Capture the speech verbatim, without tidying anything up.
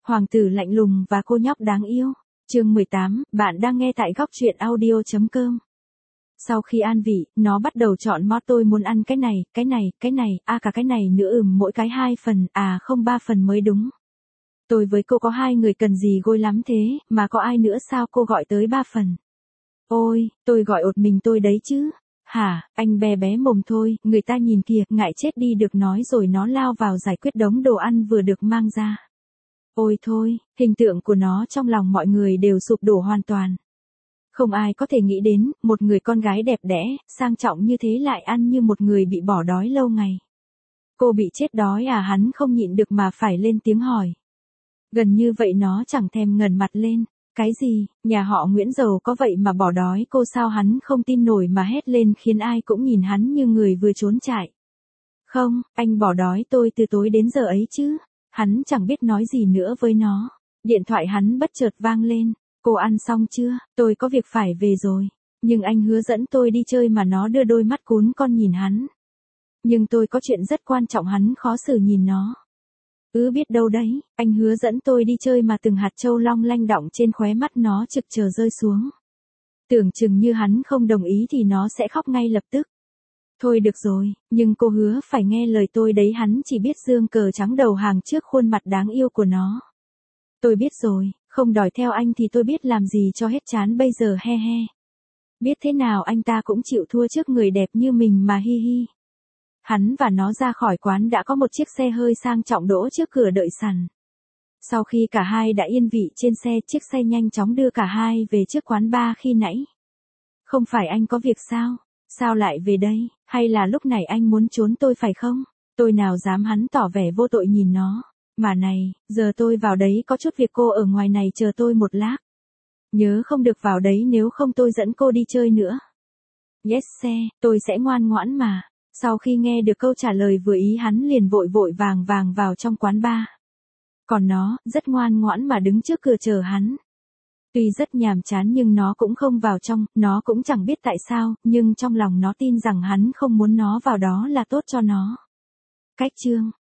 Hoàng tử lạnh lùng và cô nhóc đáng yêu. Chương mười tám, bạn đang nghe tại góc truyện audio chấm com. Sau khi an vị, nó bắt đầu chọn món tôi muốn ăn cái này, cái này, cái này, à cả cái này nữa ừm mỗi cái hai phần, à không ba phần mới đúng. Tôi với cô có hai người cần gì gôi lắm thế, mà có ai nữa sao cô gọi tới ba phần. Ôi, tôi gọi ột mình tôi đấy chứ. Hả, anh bé bé mồm thôi, người ta nhìn kìa, ngại chết đi được nói rồi nó lao vào giải quyết đống đồ ăn vừa được mang ra. Ôi thôi, hình tượng của nó trong lòng mọi người đều sụp đổ hoàn toàn. Không ai có thể nghĩ đến, một người con gái đẹp đẽ, sang trọng như thế lại ăn như một người bị bỏ đói lâu ngày. Cô bị chết đói à, hắn không nhịn được mà phải lên tiếng hỏi. Gần như vậy nó chẳng thèm ngẩng mặt lên. Cái gì, nhà họ Nguyễn giàu có vậy mà bỏ đói cô sao, hắn không tin nổi mà hét lên khiến ai cũng nhìn hắn như người vừa trốn chạy. Không, anh bỏ đói tôi từ tối đến giờ ấy chứ. Hắn chẳng biết nói gì nữa với nó. Điện thoại hắn bất chợt vang lên. Cô ăn xong chưa, tôi có việc phải về rồi. Nhưng anh hứa dẫn tôi đi chơi mà nó đưa đôi mắt cún con nhìn hắn. Nhưng tôi có chuyện rất quan trọng, hắn khó xử nhìn nó. Ừ biết đâu đấy, anh hứa dẫn tôi đi chơi mà từng hạt châu long lanh đọng trên khóe mắt nó trực chờ rơi xuống. Tưởng chừng như hắn không đồng ý thì nó sẽ khóc ngay lập tức. Thôi được rồi, nhưng cô hứa phải nghe lời tôi đấy, hắn chỉ biết giương cờ trắng đầu hàng trước khuôn mặt đáng yêu của nó. Tôi biết rồi, không đòi theo anh thì tôi biết làm gì cho hết chán bây giờ, he he. Biết thế nào anh ta cũng chịu thua trước người đẹp như mình mà, hi hi. Hắn và nó ra khỏi quán đã có một chiếc xe hơi sang trọng đỗ trước cửa đợi sẵn. Sau khi cả hai đã yên vị trên xe, chiếc xe nhanh chóng đưa cả hai về trước quán bar khi nãy. Không phải anh có việc sao? Sao lại về đây? Hay là lúc này anh muốn trốn tôi phải không? Tôi nào dám, hắn tỏ vẻ vô tội nhìn nó. Mà này, giờ tôi vào đấy có chút việc, cô ở ngoài này chờ tôi một lát. Nhớ không được vào đấy nếu không tôi dẫn cô đi chơi nữa. Yes xe, tôi sẽ ngoan ngoãn mà. Sau khi nghe được câu trả lời vừa ý, hắn liền vội vội vàng vàng vào trong quán bar. Còn nó, rất ngoan ngoãn mà đứng trước cửa chờ hắn. Tuy rất nhàm chán nhưng nó cũng không vào trong, nó cũng chẳng biết tại sao, nhưng trong lòng nó tin rằng hắn không muốn nó vào đó là tốt cho nó. Cách chương